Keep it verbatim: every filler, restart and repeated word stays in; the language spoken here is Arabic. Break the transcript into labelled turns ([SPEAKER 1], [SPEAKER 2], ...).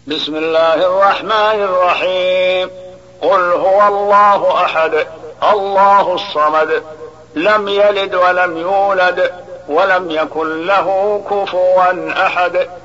[SPEAKER 1] بسم الله الرحمن الرحيم. قل هو الله أحد الله الصمد لم يلد ولم يولد ولم يكن له كفوا أحد